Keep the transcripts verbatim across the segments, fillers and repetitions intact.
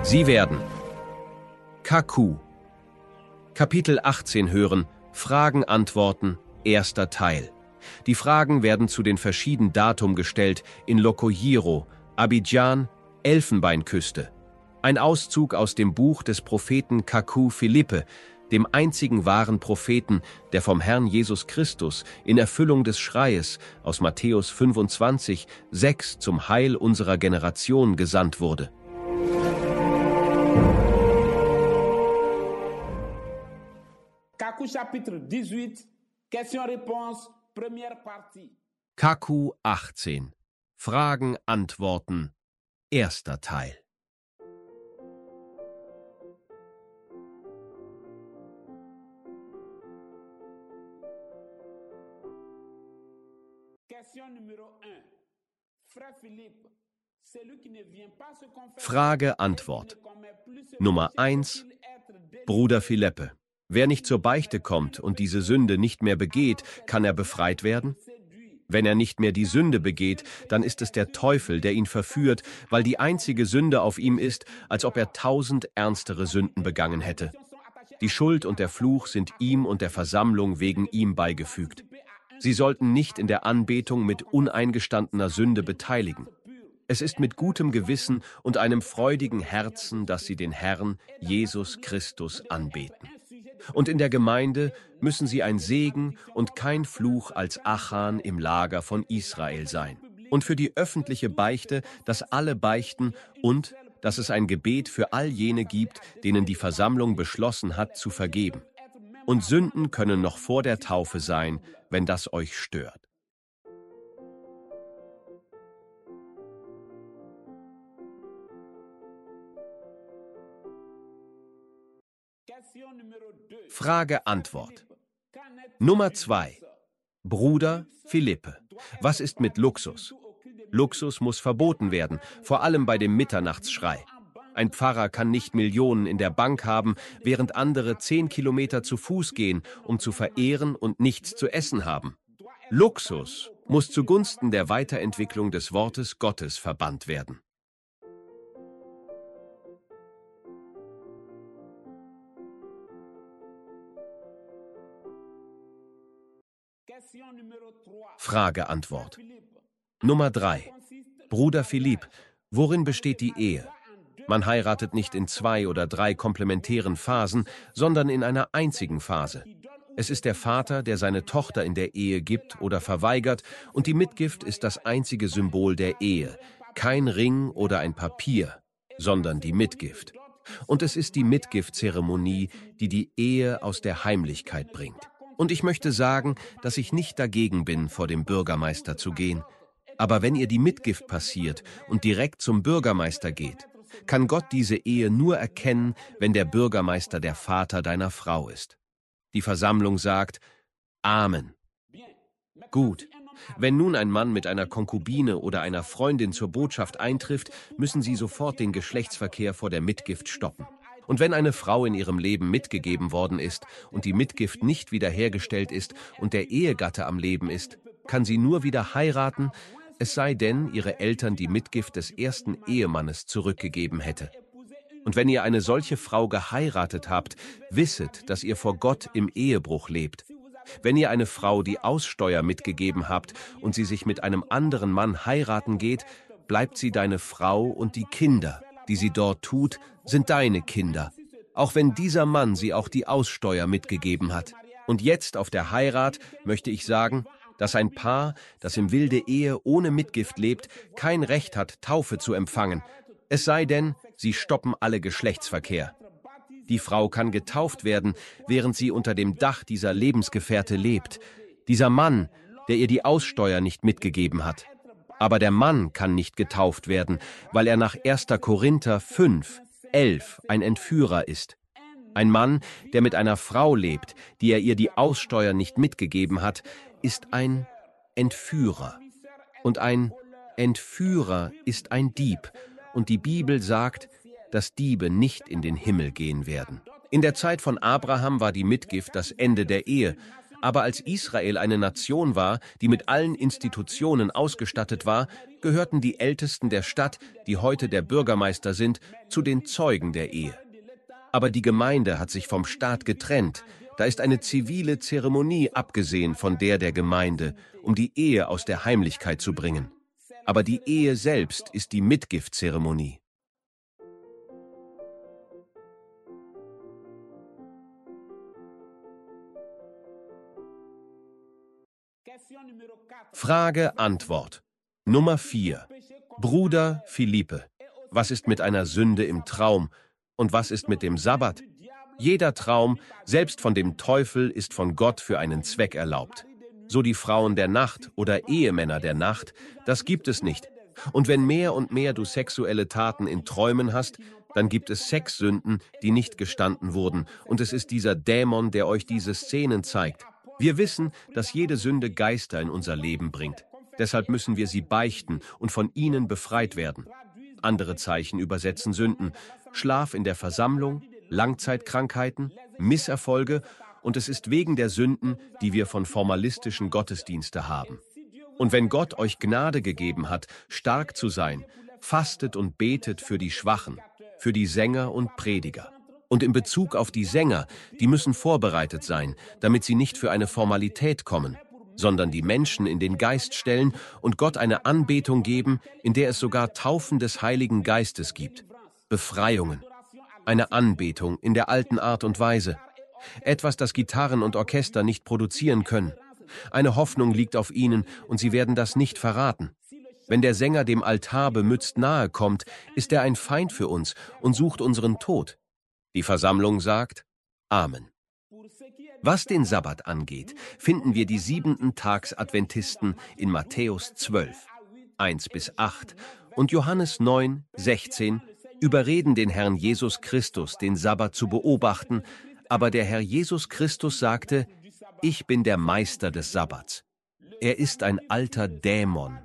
Sie werden Kaku, Kapitel achtzehn hören, Fragen, Antworten, erster Teil. Die Fragen werden zu den verschiedenen Datum gestellt in Lokoyiro, Abidjan, Elfenbeinküste. Ein Auszug aus dem Buch des Propheten Kaku Philippe, dem einzigen wahren Propheten, der vom Herrn Jesus Christus in Erfüllung des Schreies aus Matthäus fünfundzwanzig, sechs zum Heil unserer Generation gesandt wurde. Kaku Chapitre dix-huit, Question-Réponse, première partie. Kaku achtzehn. Fragen, Antworten, erster Teil. Question numéro un. Frère Philippe, celui qui ne vient pas se confesser. Frage, Antwort. Nummer eins. Bruder Philippe. Wer nicht zur Beichte kommt und diese Sünde nicht mehr begeht, kann er befreit werden? Wenn er nicht mehr die Sünde begeht, dann ist es der Teufel, der ihn verführt, weil die einzige Sünde auf ihm ist, als ob er tausend ernstere Sünden begangen hätte. Die Schuld und der Fluch sind ihm und der Versammlung wegen ihm beigefügt. Sie sollten nicht in der Anbetung mit uneingestandener Sünde beteiligen. Es ist mit gutem Gewissen und einem freudigen Herzen, dass sie den Herrn, Jesus Christus, anbeten. Und in der Gemeinde müssen sie ein Segen und kein Fluch als Achan im Lager von Israel sein. Und für die öffentliche Beichte, dass alle beichten und dass es ein Gebet für all jene gibt, denen die Versammlung beschlossen hat, zu vergeben. Und Sünden können noch vor der Taufe sein, wenn das euch stört. Frage, Antwort. Nummer zwei. Bruder Philippe. Was ist mit Luxus? Luxus muss verboten werden, vor allem bei dem Mitternachtsschrei. Ein Pfarrer kann nicht Millionen in der Bank haben, während andere zehn Kilometer zu Fuß gehen, um zu verehren und nichts zu essen haben. Luxus muss zugunsten der Weiterentwicklung des Wortes Gottes verbannt werden. Frage, Antwort. Nummer drei. Bruder Philippe, worin besteht die Ehe? Man heiratet nicht in zwei oder drei komplementären Phasen, sondern in einer einzigen Phase. Es ist der Vater, der seine Tochter in der Ehe gibt oder verweigert, und die Mitgift ist das einzige Symbol der Ehe. Kein Ring oder ein Papier, sondern die Mitgift. Und es ist die Mitgiftzeremonie, die die Ehe aus der Heimlichkeit bringt. Und ich möchte sagen, dass ich nicht dagegen bin, vor dem Bürgermeister zu gehen. Aber wenn ihr die Mitgift passiert und direkt zum Bürgermeister geht, kann Gott diese Ehe nur erkennen, wenn der Bürgermeister der Vater deiner Frau ist. Die Versammlung sagt Amen. Gut. Wenn nun ein Mann mit einer Konkubine oder einer Freundin zur Botschaft eintrifft, müssen sie sofort den Geschlechtsverkehr vor der Mitgift stoppen. Und wenn eine Frau in ihrem Leben mitgegeben worden ist und die Mitgift nicht wiederhergestellt ist und der Ehegatte am Leben ist, kann sie nur wieder heiraten, es sei denn, ihre Eltern die Mitgift des ersten Ehemannes zurückgegeben hätte. Und wenn ihr eine solche Frau geheiratet habt, wisset, dass ihr vor Gott im Ehebruch lebt. Wenn ihr eine Frau die Aussteuer mitgegeben habt und sie sich mit einem anderen Mann heiraten geht, bleibt sie deine Frau und die Kinder, die sie dort tut, sind deine Kinder, auch wenn dieser Mann sie auch die Aussteuer mitgegeben hat. Und jetzt auf der Heirat möchte ich sagen, dass ein Paar, das im Wilde Ehe ohne Mitgift lebt, kein Recht hat, Taufe zu empfangen, es sei denn, sie stoppen alle Geschlechtsverkehr. Die Frau kann getauft werden, während sie unter dem Dach dieser Lebensgefährte lebt. Dieser Mann, der ihr die Aussteuer nicht mitgegeben hat. Aber der Mann kann nicht getauft werden, weil er nach erster Korinther fünf, elf ein Entführer ist. Ein Mann, der mit einer Frau lebt, die er ihr die Aussteuer nicht mitgegeben hat, ist ein Entführer. Und ein Entführer ist ein Dieb. Und die Bibel sagt, dass Diebe nicht in den Himmel gehen werden. In der Zeit von Abraham war die Mitgift das Ende der Ehe, Aber als Israel eine Nation war, die mit allen Institutionen ausgestattet war, gehörten die Ältesten der Stadt, die heute der Bürgermeister sind, zu den Zeugen der Ehe. Aber die Gemeinde hat sich vom Staat getrennt. Da ist eine zivile Zeremonie abgesehen von der der Gemeinde, um die Ehe aus der Heimlichkeit zu bringen. Aber die Ehe selbst ist die Mitgiftzeremonie. Frage, Antwort. Nummer vier. Bruder Philippe. Was ist mit einer Sünde im Traum? Und was ist mit dem Sabbat? Jeder Traum, selbst von dem Teufel, ist von Gott für einen Zweck erlaubt. So die Frauen der Nacht oder Ehemänner der Nacht, das gibt es nicht. Und wenn mehr und mehr du sexuelle Taten in Träumen hast, dann gibt es Sexsünden, die nicht gestanden wurden. Und es ist dieser Dämon, der euch diese Szenen zeigt. Wir wissen, dass jede Sünde Geister in unser Leben bringt. Deshalb müssen wir sie beichten und von ihnen befreit werden. Andere Zeichen übersetzen Sünden: Schlaf in der Versammlung, Langzeitkrankheiten, Misserfolge, und es ist wegen der Sünden, die wir von formalistischen Gottesdienste haben. Und wenn Gott euch Gnade gegeben hat, stark zu sein, fastet und betet für die Schwachen, für die Sänger und Prediger. Und in Bezug auf die Sänger, die müssen vorbereitet sein, damit sie nicht für eine Formalität kommen, sondern die Menschen in den Geist stellen und Gott eine Anbetung geben, in der es sogar Taufen des Heiligen Geistes gibt, Befreiungen, eine Anbetung in der alten Art und Weise, etwas, das Gitarren und Orchester nicht produzieren können. Eine Hoffnung liegt auf ihnen und sie werden das nicht verraten. Wenn der Sänger dem Altar bemützt nahe kommt, ist er ein Feind für uns und sucht unseren Tod. Die Versammlung sagt Amen. Was den Sabbat angeht, finden wir die Siebenten-Tags-Adventisten in Matthäus zwölf, eins bis acht und Johannes neun, sechzehn überreden den Herrn Jesus Christus, den Sabbat zu beobachten, aber der Herr Jesus Christus sagte: Ich bin der Meister des Sabbats. Er ist ein alter Dämon.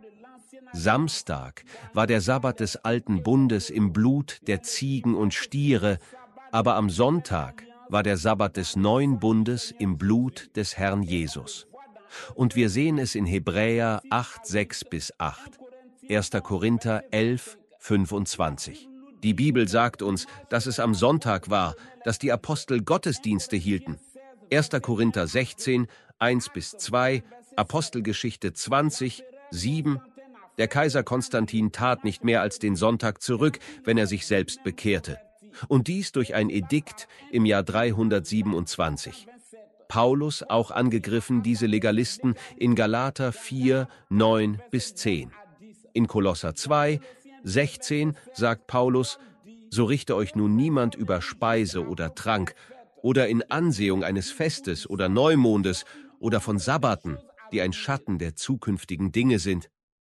Samstag war der Sabbat des alten Bundes im Blut der Ziegen und Stiere, aber am Sonntag war der Sabbat des neuen Bundes im Blut des Herrn Jesus. Und wir sehen es in Hebräer acht, sechs bis acht, erster Korinther elf, fünfundzwanzig. Die Bibel sagt uns, dass es am Sonntag war, dass die Apostel Gottesdienste hielten. erster Korinther sechzehn, eins bis zwei, Apostelgeschichte zwanzig, sieben. Der Kaiser Konstantin tat nicht mehr als den Sonntag zurück, wenn er sich selbst bekehrte. Und dies durch ein Edikt im Jahr dreihundertsiebenundzwanzig. Paulus, auch angegriffen, diese Legalisten in Galater vier, neun bis zehn. In Kolosser zwei, sechzehn sagt Paulus: So richte euch nun niemand über Speise oder Trank oder in Ansehung eines Festes oder Neumondes oder von Sabbaten, die ein Schatten der zukünftigen Dinge sind.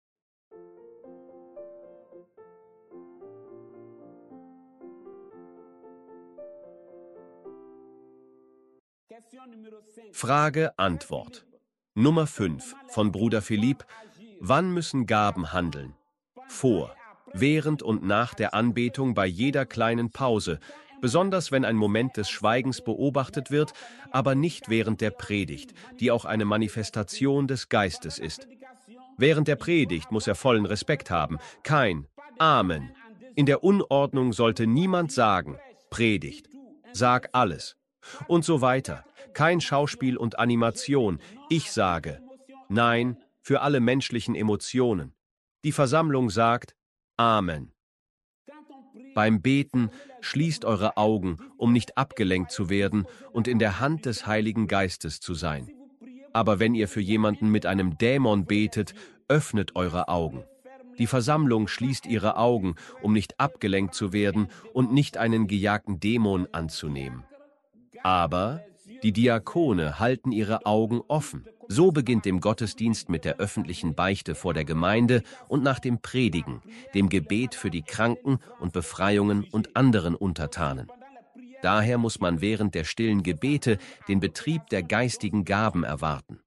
Frage, Antwort. Nummer fünf von Bruder Philippe. Wann müssen Gaben handeln? Vor, während und nach der Anbetung bei jeder kleinen Pause, besonders wenn ein Moment des Schweigens beobachtet wird, aber nicht während der Predigt, die auch eine Manifestation des Geistes ist. Während der Predigt muss er vollen Respekt haben. Kein Amen. In der Unordnung sollte niemand sagen, Predigt, sag alles. Und so weiter. Kein Schauspiel und Animation. Ich sage, nein, für alle menschlichen Emotionen. Die Versammlung sagt, Amen. Beim Beten schließt eure Augen, um nicht abgelenkt zu werden und in der Hand des Heiligen Geistes zu sein. Aber wenn ihr für jemanden mit einem Dämon betet, öffnet eure Augen. Die Versammlung schließt ihre Augen, um nicht abgelenkt zu werden und nicht einen gejagten Dämon anzunehmen. Aber die Diakone halten ihre Augen offen. So beginnt im Gottesdienst mit der öffentlichen Beichte vor der Gemeinde und nach dem Predigen, dem Gebet für die Kranken und Befreiungen und anderen Untertanen. Daher muss man während der stillen Gebete den Betrieb der geistigen Gaben erwarten.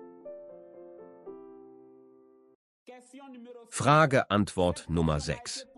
Frage, Antwort Nummer sechs.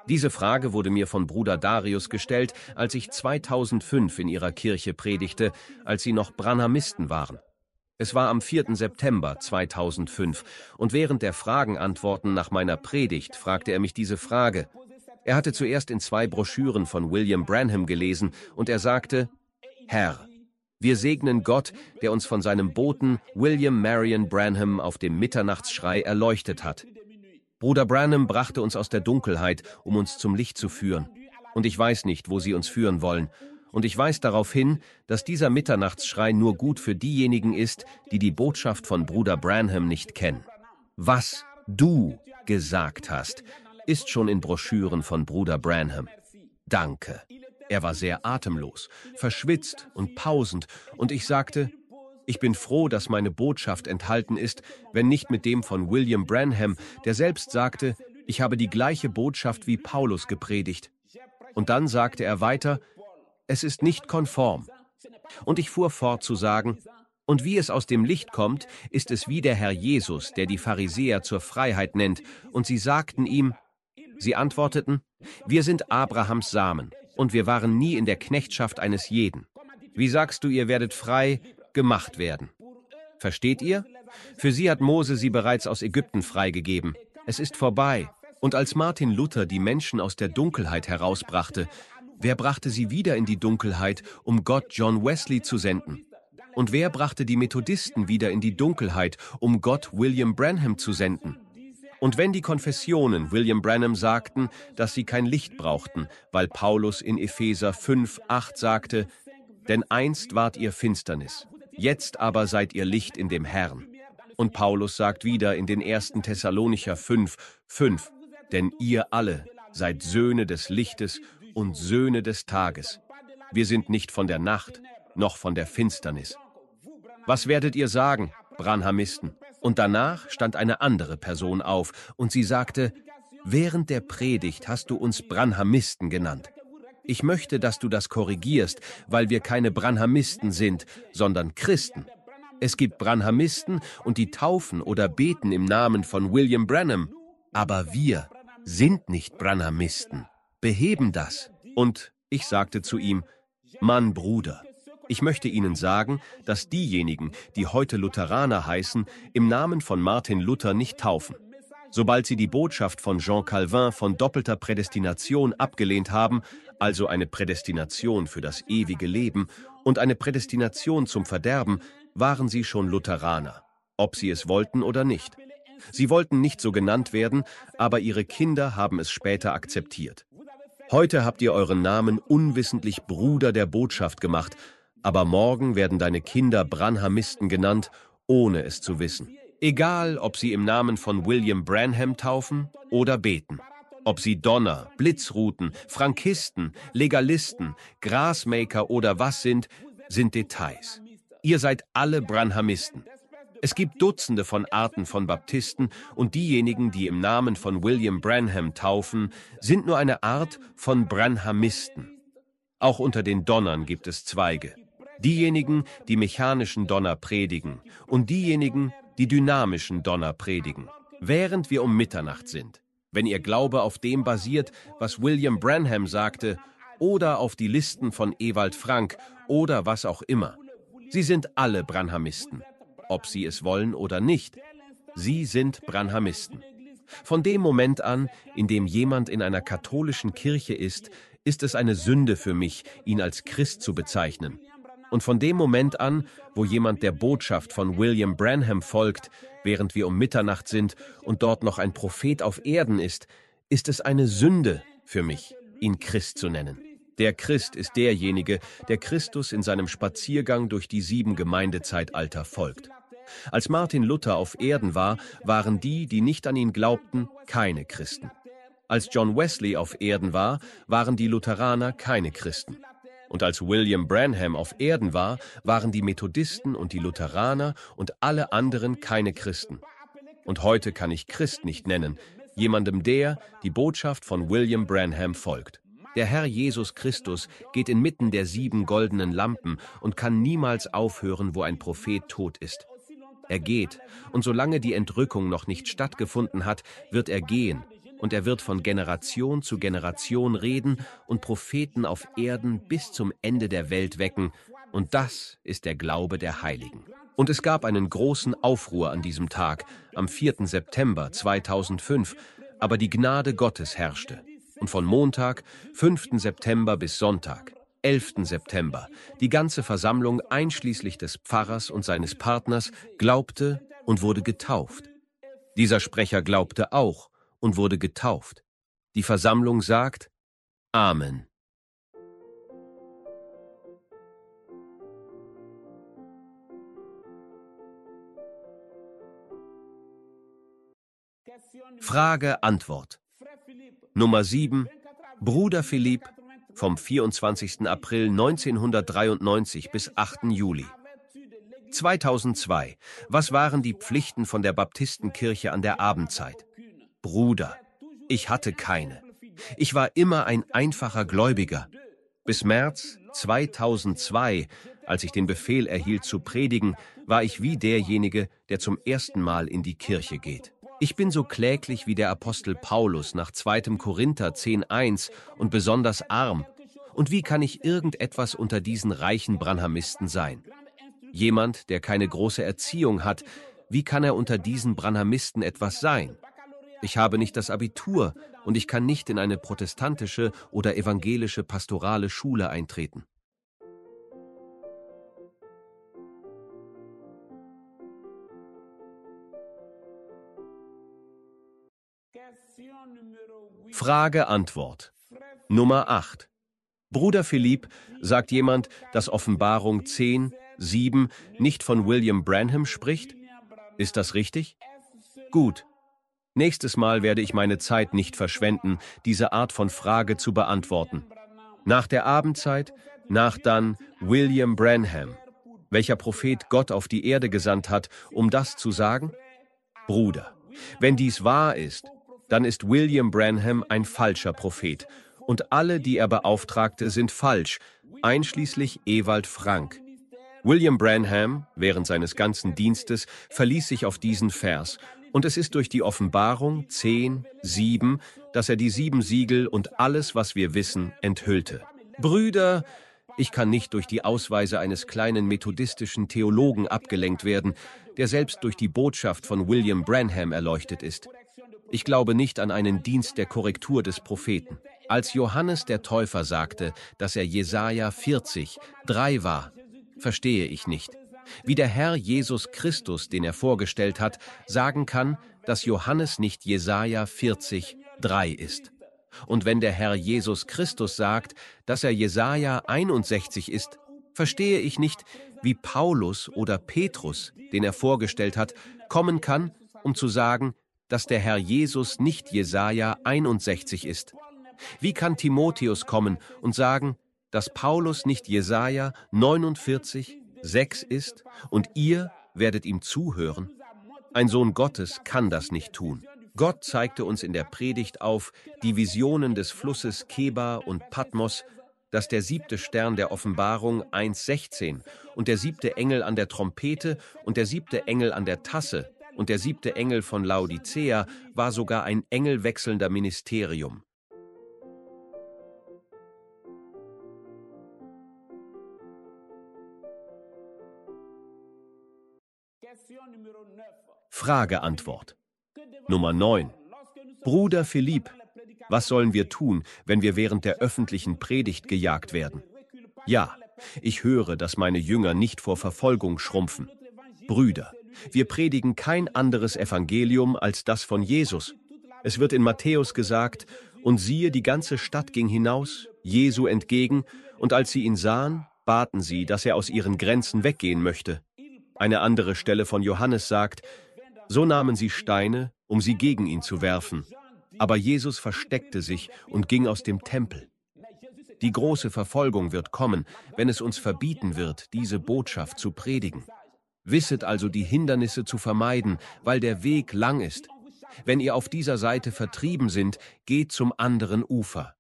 Diese Frage wurde mir von Bruder Darius gestellt, als ich zweitausendfünf in ihrer Kirche predigte, als sie noch Branhamisten waren. Es war am vierten September zweitausendfünf und während der Fragenantworten nach meiner Predigt fragte er mich diese Frage. Er hatte zuerst in zwei Broschüren von William Branham gelesen und er sagte: Herr, wir segnen Gott, der uns von seinem Boten William Marion Branham auf dem Mitternachtsschrei erleuchtet hat. Bruder Branham brachte uns aus der Dunkelheit, um uns zum Licht zu führen. Und ich weiß nicht, wo sie uns führen wollen. Und ich weise darauf hin, dass dieser Mitternachtsschrei nur gut für diejenigen ist, die die Botschaft von Bruder Branham nicht kennen. Was du gesagt hast, ist schon in Broschüren von Bruder Branham. Danke. Er war sehr atemlos, verschwitzt und pausend, und ich sagte: Ich bin froh, dass meine Botschaft enthalten ist, wenn nicht mit dem von William Branham, der selbst sagte, ich habe die gleiche Botschaft wie Paulus gepredigt. Und dann sagte er weiter: Es ist nicht konform. Und ich fuhr fort zu sagen: Und wie es aus dem Licht kommt, ist es wie der Herr Jesus, der die Pharisäer zur Freiheit nennt, und sie sagten ihm, sie antworteten: Wir sind Abrahams Samen, und wir waren nie in der Knechtschaft eines jeden. Wie sagst du, ihr werdet frei gemacht werden? Versteht ihr? Für sie hat Mose sie bereits aus Ägypten freigegeben. Es ist vorbei. Und als Martin Luther die Menschen aus der Dunkelheit herausbrachte, wer brachte sie wieder in die Dunkelheit, um Gott John Wesley zu senden? Und wer brachte die Methodisten wieder in die Dunkelheit, um Gott William Branham zu senden? Und wenn die Konfessionen William Branham sagten, dass sie kein Licht brauchten, weil Paulus in Epheser fünf, acht sagte, denn einst wart ihr Finsternis, jetzt aber seid ihr Licht in dem Herrn. Und Paulus sagt wieder in den ersten Thessalonicher fünf, fünf, denn ihr alle seid Söhne des Lichtes und Söhne des Tages. Wir sind nicht von der Nacht, noch von der Finsternis. Was werdet ihr sagen, Branhamisten? Und danach stand eine andere Person auf und sie sagte: Während der Predigt hast du uns Branhamisten genannt. Ich möchte, dass du das korrigierst, weil wir keine Branhamisten sind, sondern Christen. Es gibt Branhamisten und die taufen oder beten im Namen von William Branham. Aber wir sind nicht Branhamisten. Beheben das. Und ich sagte zu ihm: Mann, Bruder, ich möchte Ihnen sagen, dass diejenigen, die heute Lutheraner heißen, im Namen von Martin Luther nicht taufen. Sobald sie die Botschaft von Jean Calvin von doppelter Prädestination abgelehnt haben, also eine Prädestination für das ewige Leben und eine Prädestination zum Verderben, waren sie schon Lutheraner, ob sie es wollten oder nicht. Sie wollten nicht so genannt werden, aber ihre Kinder haben es später akzeptiert. Heute habt ihr euren Namen unwissentlich Bruder der Botschaft gemacht, aber morgen werden deine Kinder Branhamisten genannt, ohne es zu wissen. Egal, ob sie im Namen von William Branham taufen oder beten. Ob sie Donner, Blitzruten, Frankisten, Legalisten, Grasmaker oder was sind, sind Details. Ihr seid alle Branhamisten. Es gibt Dutzende von Arten von Baptisten und diejenigen, die im Namen von William Branham taufen, sind nur eine Art von Branhamisten. Auch unter den Donnern gibt es Zweige. Diejenigen, die mechanischen Donner predigen und diejenigen, die dynamischen Donner predigen. Während wir um Mitternacht sind, wenn ihr Glaube auf dem basiert, was William Branham sagte, oder auf die Listen von Ewald Frank oder was auch immer. Sie sind alle Branhamisten, ob sie es wollen oder nicht. Sie sind Branhamisten. Von dem Moment an, in dem jemand in einer katholischen Kirche ist, ist es eine Sünde für mich, ihn als Christ zu bezeichnen. Und von dem Moment an, wo jemand der Botschaft von William Branham folgt, während wir um Mitternacht sind und dort noch ein Prophet auf Erden ist, ist es eine Sünde für mich, ihn Christ zu nennen. Der Christ ist derjenige, der Christus in seinem Spaziergang durch die sieben Gemeindezeitalter folgt. Als Martin Luther auf Erden war, waren die, die nicht an ihn glaubten, keine Christen. Als John Wesley auf Erden war, waren die Lutheraner keine Christen. Und als William Branham auf Erden war, waren die Methodisten und die Lutheraner und alle anderen keine Christen. Und heute kann ich Christ nicht nennen, jemandem, der die Botschaft von William Branham folgt. Der Herr Jesus Christus geht inmitten der sieben goldenen Lampen und kann niemals aufhören, wo ein Prophet tot ist. Er geht, und solange die Entrückung noch nicht stattgefunden hat, wird er gehen, und er wird von Generation zu Generation reden und Propheten auf Erden bis zum Ende der Welt wecken, und das ist der Glaube der Heiligen. Und es gab einen großen Aufruhr an diesem Tag, am vierten September zweitausendfünf, aber die Gnade Gottes herrschte. Und von Montag, fünften September bis Sonntag, elften September, die ganze Versammlung einschließlich des Pfarrers und seines Partners glaubte und wurde getauft. Dieser Sprecher glaubte auch und wurde getauft. Die Versammlung sagt: Amen. Frage-Antwort. Nummer sieben. Bruder Philipp, vom vierundzwanzigsten April neunzehnhundertdreiundneunzig bis achten Juli. zweitausendzwei. Was waren die Pflichten von der Baptistenkirche an der Abendzeit? Bruder, ich hatte keine. Ich war immer ein einfacher Gläubiger. Bis März zweitausendzwei, als ich den Befehl erhielt zu predigen, war ich wie derjenige, der zum ersten Mal in die Kirche geht. Ich bin so kläglich wie der Apostel Paulus nach zweiten Korinther zehn eins und besonders arm. Und wie kann ich irgendetwas unter diesen reichen Branhamisten sein? Jemand, der keine große Erziehung hat, wie kann er unter diesen Branhamisten etwas sein? Ich habe nicht das Abitur und ich kann nicht in eine protestantische oder evangelische pastorale Schule eintreten. Frage-Antwort. Nummer acht. Bruder Philipp, sagt jemand, dass Offenbarung zehn, sieben nicht von William Branham spricht? Ist das richtig? Gut. Nächstes Mal werde ich meine Zeit nicht verschwenden, diese Art von Frage zu beantworten. Nach der Abendzeit, nach dann William Branham, welcher Prophet Gott auf die Erde gesandt hat, um das zu sagen? Bruder, wenn dies wahr ist, dann ist William Branham ein falscher Prophet, und alle, die er beauftragte, sind falsch, einschließlich Ewald Frank. William Branham, während seines ganzen Dienstes, verließ sich auf diesen Vers, und es ist durch die Offenbarung zehn, sieben, dass er die sieben Siegel und alles, was wir wissen, enthüllte. Brüder, ich kann nicht durch die Ausweise eines kleinen methodistischen Theologen abgelenkt werden, der selbst durch die Botschaft von William Branham erleuchtet ist. Ich glaube nicht an einen Dienst der Korrektur des Propheten. Als Johannes der Täufer sagte, dass er Jesaja vierzig, drei war, verstehe ich nicht, wie der Herr Jesus Christus, den er vorgestellt hat, sagen kann, dass Johannes nicht Jesaja vierzig, drei ist. Und wenn der Herr Jesus Christus sagt, dass er Jesaja einundsechzig ist, verstehe ich nicht, wie Paulus oder Petrus, den er vorgestellt hat, kommen kann, um zu sagen, dass der Herr Jesus nicht Jesaja einundsechzig ist. Wie kann Timotheus kommen und sagen, dass Paulus nicht Jesaja neunundvierzig, sechs ist und ihr werdet ihm zuhören? Ein Sohn Gottes kann das nicht tun. Gott zeigte uns in der Predigt auf die Visionen des Flusses Kebar und Patmos, dass der siebte Stern der Offenbarung eins sechzehn und der siebte Engel an der Trompete und der siebte Engel an der Tasse und der siebte Engel von Laodicea war sogar ein engelwechselnder Ministerium. Frage-Antwort. Nummer neun. Bruder Philipp, was sollen wir tun, wenn wir während der öffentlichen Predigt gejagt werden? Ja, ich höre, dass meine Jünger nicht vor Verfolgung schrumpfen. Brüder, wir predigen kein anderes Evangelium als das von Jesus. Es wird in Matthäus gesagt, und siehe, die ganze Stadt ging hinaus, Jesu entgegen, und als sie ihn sahen, baten sie, dass er aus ihren Grenzen weggehen möchte. Eine andere Stelle von Johannes sagt, so nahmen sie Steine, um sie gegen ihn zu werfen. Aber Jesus versteckte sich und ging aus dem Tempel. Die große Verfolgung wird kommen, wenn es uns verbieten wird, diese Botschaft zu predigen. Wisset also, die Hindernisse zu vermeiden, weil der Weg lang ist. Wenn ihr auf dieser Seite vertrieben sind, geht zum anderen Ufer.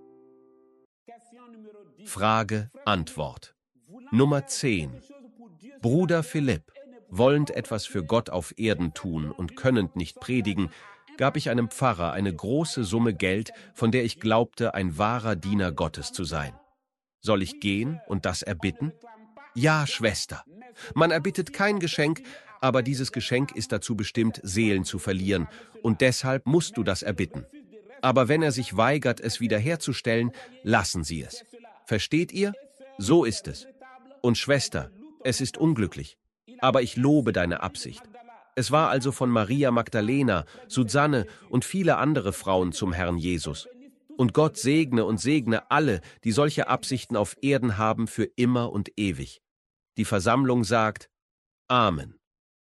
Frage, Antwort. Nummer zehn. Bruder Philipp, wollend etwas für Gott auf Erden tun und könnend nicht predigen, gab ich einem Pfarrer eine große Summe Geld, von der ich glaubte, ein wahrer Diener Gottes zu sein. Soll ich gehen und das erbitten? Ja, Schwester. Man erbittet kein Geschenk, aber dieses Geschenk ist dazu bestimmt, Seelen zu verlieren, und deshalb musst du das erbitten. Aber wenn er sich weigert, es wiederherzustellen, lassen Sie es. Versteht ihr? So ist es. Und Schwester, es ist unglücklich, aber ich lobe deine Absicht. Es war also von Maria Magdalena, Susanne und viele andere Frauen zum Herrn Jesus. Und Gott segne und segne alle, die solche Absichten auf Erden haben, für immer und ewig. Die Versammlung sagt Amen.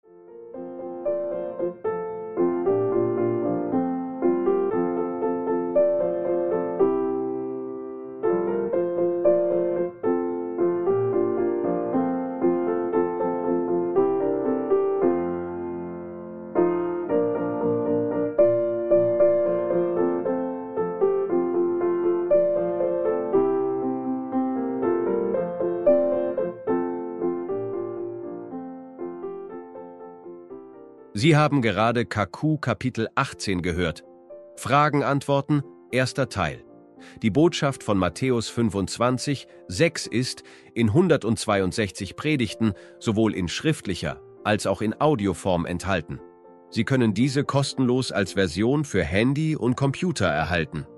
Sie haben gerade K Q Kapitel achtzehn gehört. Fragen, Antworten, erster Teil. Die Botschaft von Matthäus fünfundzwanzig, sechs ist in hundertzweiundsechzig Predigten sowohl in schriftlicher als auch in Audioform enthalten. Sie können diese kostenlos als Version für Handy und Computer erhalten.